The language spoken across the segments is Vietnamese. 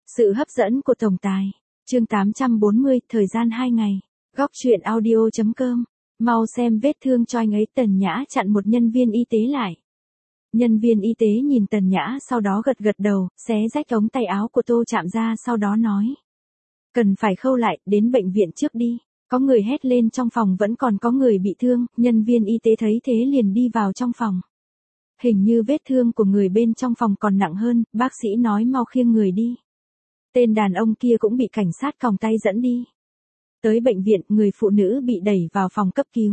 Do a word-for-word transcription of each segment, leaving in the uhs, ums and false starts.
Sự hấp dẫn của tổng tài. Chương tám trăm bốn mươi, thời gian hai ngày. Góc truyện audio.com. Mau xem vết thương cho anh ấy. Tần Nhã chặn một nhân viên y tế lại. Nhân viên y tế nhìn Tần Nhã sau đó gật gật đầu, xé rách ống tay áo của Tô Trạm ra sau đó nói. Cần phải khâu lại, đến bệnh viện trước đi. Có người hét lên trong phòng vẫn còn có người bị thương, nhân viên y tế thấy thế liền đi vào trong phòng. Hình như vết thương của người bên trong phòng còn nặng hơn, bác sĩ nói mau khiêng người đi. Tên đàn ông kia cũng bị cảnh sát còng tay dẫn đi. Tới bệnh viện, người phụ nữ bị đẩy vào phòng cấp cứu.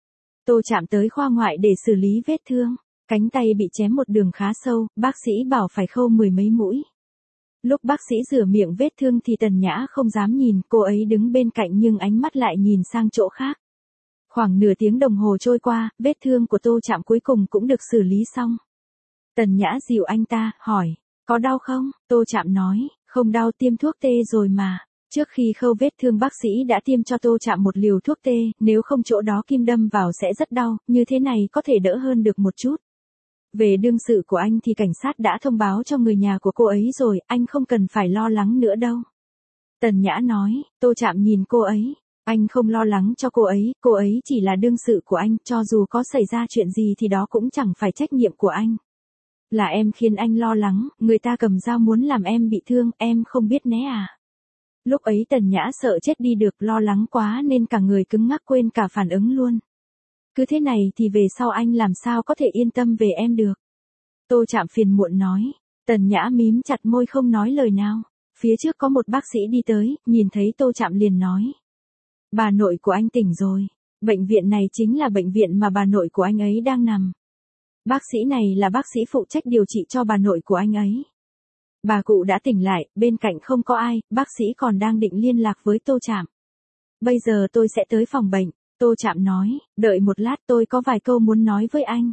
Tô Trạm tới khoa ngoại để xử lý vết thương. Cánh tay bị chém một đường khá sâu, bác sĩ bảo phải khâu mười mấy mũi. Lúc bác sĩ rửa miệng vết thương thì Tần Nhã không dám nhìn, cô ấy đứng bên cạnh nhưng ánh mắt lại nhìn sang chỗ khác. Khoảng nửa tiếng đồng hồ trôi qua, vết thương của Tô Trạm cuối cùng cũng được xử lý xong. Tần Nhã dìu anh ta, hỏi, có đau không? Tô Trạm nói, không đau, tiêm thuốc tê rồi mà. Trước khi khâu vết thương bác sĩ đã tiêm cho Tô Trạm một liều thuốc tê, nếu không chỗ đó kim đâm vào sẽ rất đau, như thế này có thể đỡ hơn được một chút. Về đương sự của anh thì cảnh sát đã thông báo cho người nhà của cô ấy rồi, anh không cần phải lo lắng nữa đâu. Tần Nhã nói. Tô Trạm nhìn cô ấy. Anh không lo lắng cho cô ấy, cô ấy chỉ là đương sự của anh, cho dù có xảy ra chuyện gì thì đó cũng chẳng phải trách nhiệm của anh. Là em khiến anh lo lắng, người ta cầm dao muốn làm em bị thương, em không biết né à. Lúc ấy Tần Nhã sợ chết đi được, lo lắng quá nên cả người cứng ngắc quên cả phản ứng luôn. Cứ thế này thì về sau anh làm sao có thể yên tâm về em được. Tô Trạm phiền muộn nói. Tần Nhã mím chặt môi không nói lời nào. Phía trước có một bác sĩ đi tới, nhìn thấy Tô Trạm liền nói. Bà nội của anh tỉnh rồi. Bệnh viện này chính là bệnh viện mà bà nội của anh ấy đang nằm. Bác sĩ này là bác sĩ phụ trách điều trị cho bà nội của anh ấy. Bà cụ đã tỉnh lại, bên cạnh không có ai, bác sĩ còn đang định liên lạc với Tô Trạm. Bây giờ tôi sẽ tới phòng bệnh. Tô Trạm nói, đợi một lát tôi có vài câu muốn nói với anh.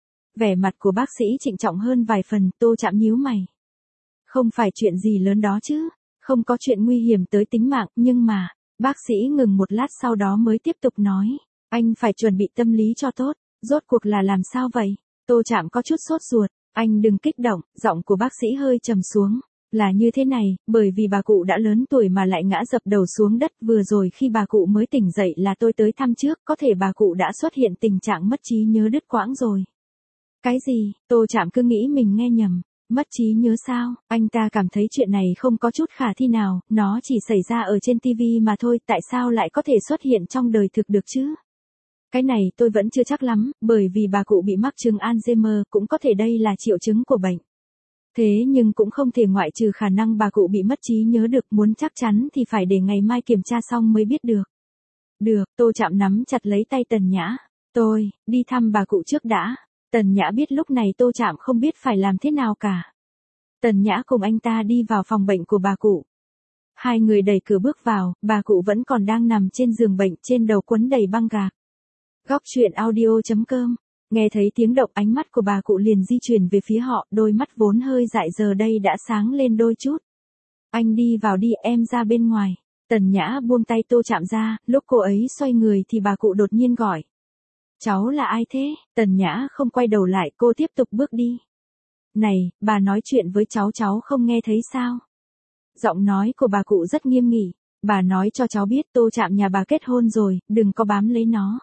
Vẻ mặt của bác sĩ trịnh trọng hơn vài phần, Tô Trạm nhíu mày. Không phải chuyện gì lớn đó chứ, không có chuyện nguy hiểm tới tính mạng, nhưng mà, bác sĩ ngừng một lát sau đó mới tiếp tục nói, anh phải chuẩn bị tâm lý cho tốt, rốt cuộc là làm sao vậy? Tô Trạm có chút sốt ruột, anh đừng kích động, giọng của bác sĩ hơi trầm xuống. Là như thế này, bởi vì bà cụ đã lớn tuổi mà lại ngã dập đầu xuống đất, vừa rồi khi bà cụ mới tỉnh dậy là tôi tới thăm trước, có thể bà cụ đã xuất hiện tình trạng mất trí nhớ đứt quãng rồi. Cái gì? Tô Trạm cứ nghĩ mình nghe nhầm. Mất trí nhớ sao? Anh ta cảm thấy chuyện này không có chút khả thi nào, nó chỉ xảy ra ở trên tivi mà thôi, tại sao lại có thể xuất hiện trong đời thực được chứ? Cái này tôi vẫn chưa chắc lắm, bởi vì bà cụ bị mắc chứng Alzheimer, cũng có thể đây là triệu chứng của bệnh. Thế nhưng cũng không thể ngoại trừ khả năng bà cụ bị mất trí nhớ được, muốn chắc chắn thì phải để ngày mai kiểm tra xong mới biết được. Được, Tô Trạm nắm chặt lấy tay Tần Nhã. Tôi, đi thăm bà cụ trước đã. Tần Nhã biết lúc này Tô Trạm không biết phải làm thế nào cả. Tần Nhã cùng anh ta đi vào phòng bệnh của bà cụ. Hai người đẩy cửa bước vào, bà cụ vẫn còn đang nằm trên giường bệnh, trên đầu quấn đầy băng gạc. Góc truyện audio.com. Nghe thấy tiếng động ánh mắt của bà cụ liền di chuyển về phía họ, đôi mắt vốn hơi dại giờ đây đã sáng lên đôi chút. Anh đi vào đi, em ra bên ngoài. Tần Nhã buông tay Tô Trạm ra, lúc cô ấy xoay người thì bà cụ đột nhiên gọi. Cháu là ai thế? Tần Nhã không quay đầu lại, cô tiếp tục bước đi. Này, bà nói chuyện với cháu cháu không nghe thấy sao? Giọng nói của bà cụ rất nghiêm nghị. Bà nói cho cháu biết Tô Trạm nhà bà kết hôn rồi, đừng có bám lấy nó.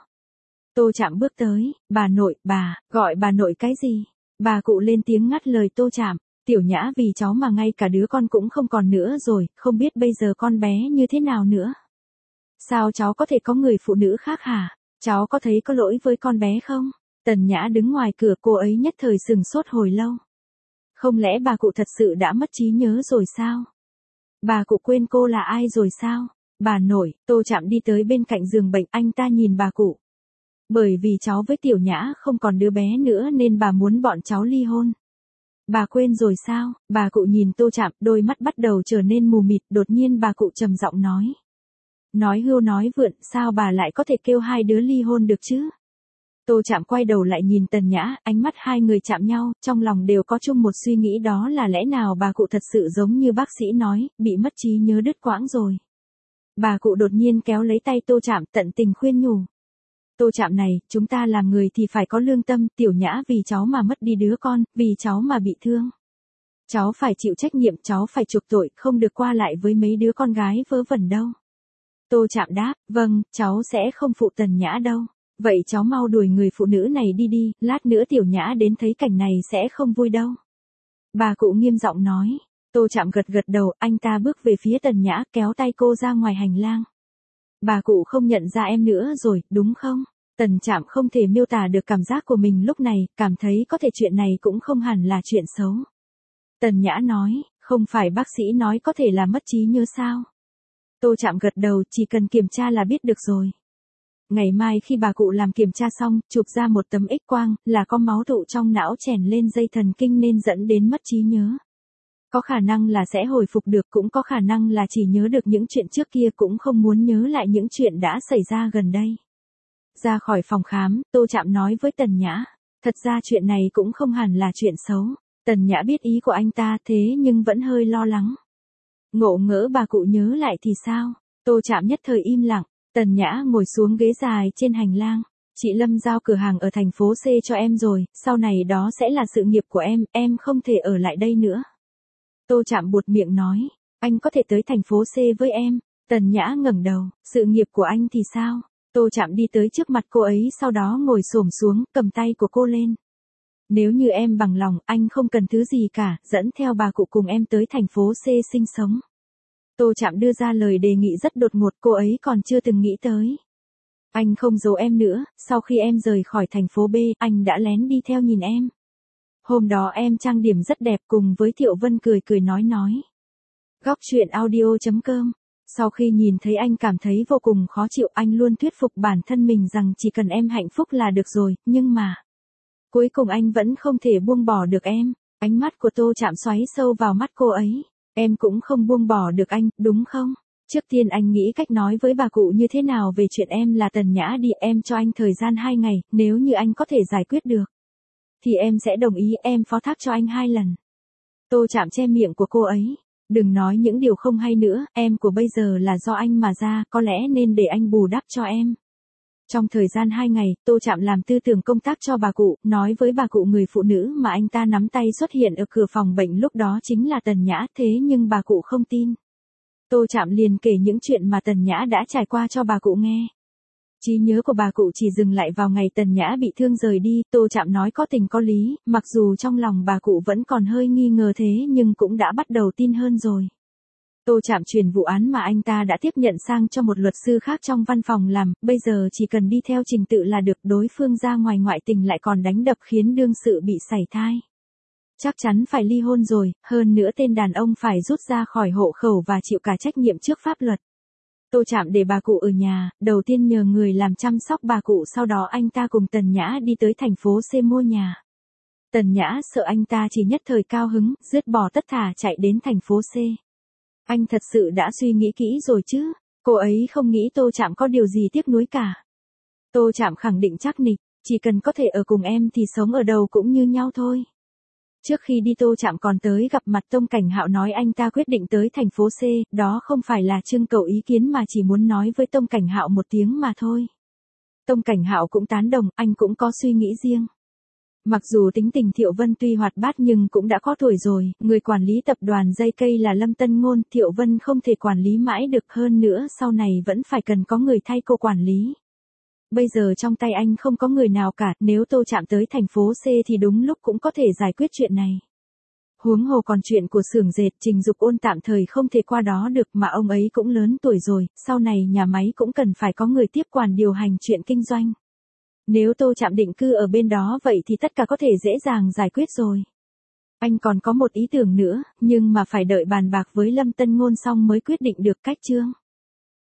Tô Trạm bước tới, bà nội, bà, gọi bà nội cái gì? Bà cụ lên tiếng ngắt lời Tô Trạm, Tiểu Nhã vì cháu mà ngay cả đứa con cũng không còn nữa rồi, không biết bây giờ con bé như thế nào nữa. Sao cháu có thể có người phụ nữ khác hả? Cháu có thấy có lỗi với con bé không? Tần Nhã đứng ngoài cửa, cô ấy nhất thời sừng sốt hồi lâu. Không lẽ bà cụ thật sự đã mất trí nhớ rồi sao? Bà cụ quên cô là ai rồi sao? Bà nội, Tô Trạm đi tới bên cạnh giường bệnh, anh ta nhìn bà cụ. Bởi vì cháu với Tiểu Nhã không còn đứa bé nữa nên bà muốn bọn cháu ly hôn. Bà quên rồi sao? Bà cụ nhìn Tô Trạm, đôi mắt bắt đầu trở nên mù mịt, đột nhiên bà cụ trầm giọng nói. Nói hưu nói vượn, sao bà lại có thể kêu hai đứa ly hôn được chứ? Tô Trạm quay đầu lại nhìn Tần Nhã, ánh mắt hai người chạm nhau, trong lòng đều có chung một suy nghĩ, đó là lẽ nào bà cụ thật sự giống như bác sĩ nói, bị mất trí nhớ đứt quãng rồi. Bà cụ đột nhiên kéo lấy tay Tô Trạm, tận tình khuyên nhủ. Tô Trạm này, chúng ta làm người thì phải có lương tâm, Tiểu Nhã vì cháu mà mất đi đứa con, vì cháu mà bị thương. Cháu phải chịu trách nhiệm, cháu phải chuộc tội, không được qua lại với mấy đứa con gái vớ vẩn đâu. Tô Trạm đáp, vâng, cháu sẽ không phụ Tần Nhã đâu. Vậy cháu mau đuổi người phụ nữ này đi đi, lát nữa Tiểu Nhã đến thấy cảnh này sẽ không vui đâu. Bà cụ nghiêm giọng nói. Tô Trạm gật gật đầu, anh ta bước về phía Tần Nhã, kéo tay cô ra ngoài hành lang. Bà cụ không nhận ra em nữa rồi, đúng không? Tần Trạm không thể miêu tả được cảm giác của mình lúc này, cảm thấy có thể chuyện này cũng không hẳn là chuyện xấu. Tần Nhã nói, không phải bác sĩ nói có thể là mất trí nhớ sao? Tô Trạm gật đầu, chỉ cần kiểm tra là biết được rồi. Ngày mai khi bà cụ làm kiểm tra xong, chụp ra một tấm X-quang, là có máu tụ trong não chèn lên dây thần kinh nên dẫn đến mất trí nhớ. Có khả năng là sẽ hồi phục được, cũng có khả năng là chỉ nhớ được những chuyện trước kia, cũng không muốn nhớ lại những chuyện đã xảy ra gần đây. Ra khỏi phòng khám, Tô Trạm nói với Tần Nhã, thật ra chuyện này cũng không hẳn là chuyện xấu. Tần Nhã biết ý của anh ta thế nhưng vẫn hơi lo lắng. Ngộ ngỡ bà cụ nhớ lại thì sao? Tô Trạm nhất thời im lặng. Tần Nhã ngồi xuống ghế dài trên hành lang. Chị Lâm giao cửa hàng ở thành phố C cho em rồi, sau này đó sẽ là sự nghiệp của em, em không thể ở lại đây nữa. Tô Trạm buột miệng nói, anh có thể tới thành phố C với em. Tần Nhã ngẩng đầu, sự nghiệp của anh thì sao? Tô Trạm đi tới trước mặt cô ấy, sau đó ngồi xổm xuống, cầm tay của cô lên. Nếu như em bằng lòng, anh không cần thứ gì cả, dẫn theo bà cụ cùng em tới thành phố C sinh sống. Tô Trạm đưa ra lời đề nghị rất đột ngột, cô ấy còn chưa từng nghĩ tới. Anh không giấu em nữa, sau khi em rời khỏi thành phố B, anh đã lén đi theo nhìn em. Hôm đó em trang điểm rất đẹp cùng với Thiệu Vân cười cười nói nói. Góc truyện audio chấm com. Sau khi nhìn thấy anh cảm thấy vô cùng khó chịu, anh luôn thuyết phục bản thân mình rằng chỉ cần em hạnh phúc là được rồi, nhưng mà... Cuối cùng anh vẫn không thể buông bỏ được em. Ánh mắt của Tô Trạm xoáy sâu vào mắt cô ấy. Em cũng không buông bỏ được anh, đúng không? Trước tiên anh nghĩ cách nói với bà cụ như thế nào về chuyện em là Tần Nhã đi, em cho anh thời gian hai ngày, nếu như anh có thể giải quyết được. Thì em sẽ đồng ý, em phó thác cho anh hai lần. Tô Trạm che miệng của cô ấy. Đừng nói những điều không hay nữa, em của bây giờ là do anh mà ra, có lẽ nên để anh bù đắp cho em. Trong thời gian hai ngày, Tô Trạm làm tư tưởng công tác cho bà cụ, nói với bà cụ người phụ nữ mà anh ta nắm tay xuất hiện ở cửa phòng bệnh lúc đó chính là Tần Nhã, thế nhưng bà cụ không tin. Tô Trạm liền kể những chuyện mà Tần Nhã đã trải qua cho bà cụ nghe. Trí nhớ của bà cụ chỉ dừng lại vào ngày Tần Nhã bị thương rời đi, Tô Trạm nói có tình có lý, mặc dù trong lòng bà cụ vẫn còn hơi nghi ngờ thế nhưng cũng đã bắt đầu tin hơn rồi. Tô Trạm chuyển vụ án mà anh ta đã tiếp nhận sang cho một luật sư khác trong văn phòng làm, bây giờ chỉ cần đi theo trình tự là được, đối phương ra ngoài ngoại tình lại còn đánh đập khiến đương sự bị sảy thai. Chắc chắn phải ly hôn rồi, hơn nữa tên đàn ông phải rút ra khỏi hộ khẩu và chịu cả trách nhiệm trước pháp luật. Tô Trạm để bà cụ ở nhà, đầu tiên nhờ người làm chăm sóc bà cụ, sau đó anh ta cùng Tần Nhã đi tới thành phố C mua nhà. Tần Nhã sợ anh ta chỉ nhất thời cao hứng, dứt bỏ tất thả chạy đến thành phố C. Anh thật sự đã suy nghĩ kỹ rồi chứ, cô ấy không nghĩ Tô Trạm có điều gì tiếc nuối cả. Tô Trạm khẳng định chắc nịch, chỉ cần có thể ở cùng em thì sống ở đâu cũng như nhau thôi. Trước khi đi Tô Trạm còn tới gặp mặt Tông Cảnh Hạo, nói anh ta quyết định tới thành phố C, đó không phải là trưng cầu ý kiến mà chỉ muốn nói với Tông Cảnh Hạo một tiếng mà thôi. Tông Cảnh Hạo cũng tán đồng, anh cũng có suy nghĩ riêng. Mặc dù tính tình Thiệu Vân tuy hoạt bát nhưng cũng đã có tuổi rồi, người quản lý tập đoàn dây cây là Lâm Tân Ngôn, Thiệu Vân không thể quản lý mãi được, hơn nữa sau này vẫn phải cần có người thay cô quản lý. Bây giờ trong tay anh không có người nào cả, nếu Tô Trạm tới thành phố C thì đúng lúc cũng có thể giải quyết chuyện này. Huống hồ còn chuyện của xưởng dệt, Trình Dục Ôn tạm thời không thể qua đó được, mà ông ấy cũng lớn tuổi rồi, sau này nhà máy cũng cần phải có người tiếp quản điều hành chuyện kinh doanh. Nếu Tô Trạm định cư ở bên đó vậy thì tất cả có thể dễ dàng giải quyết rồi. Anh còn có một ý tưởng nữa, nhưng mà phải đợi bàn bạc với Lâm Tân Ngôn xong mới quyết định được, cách chương.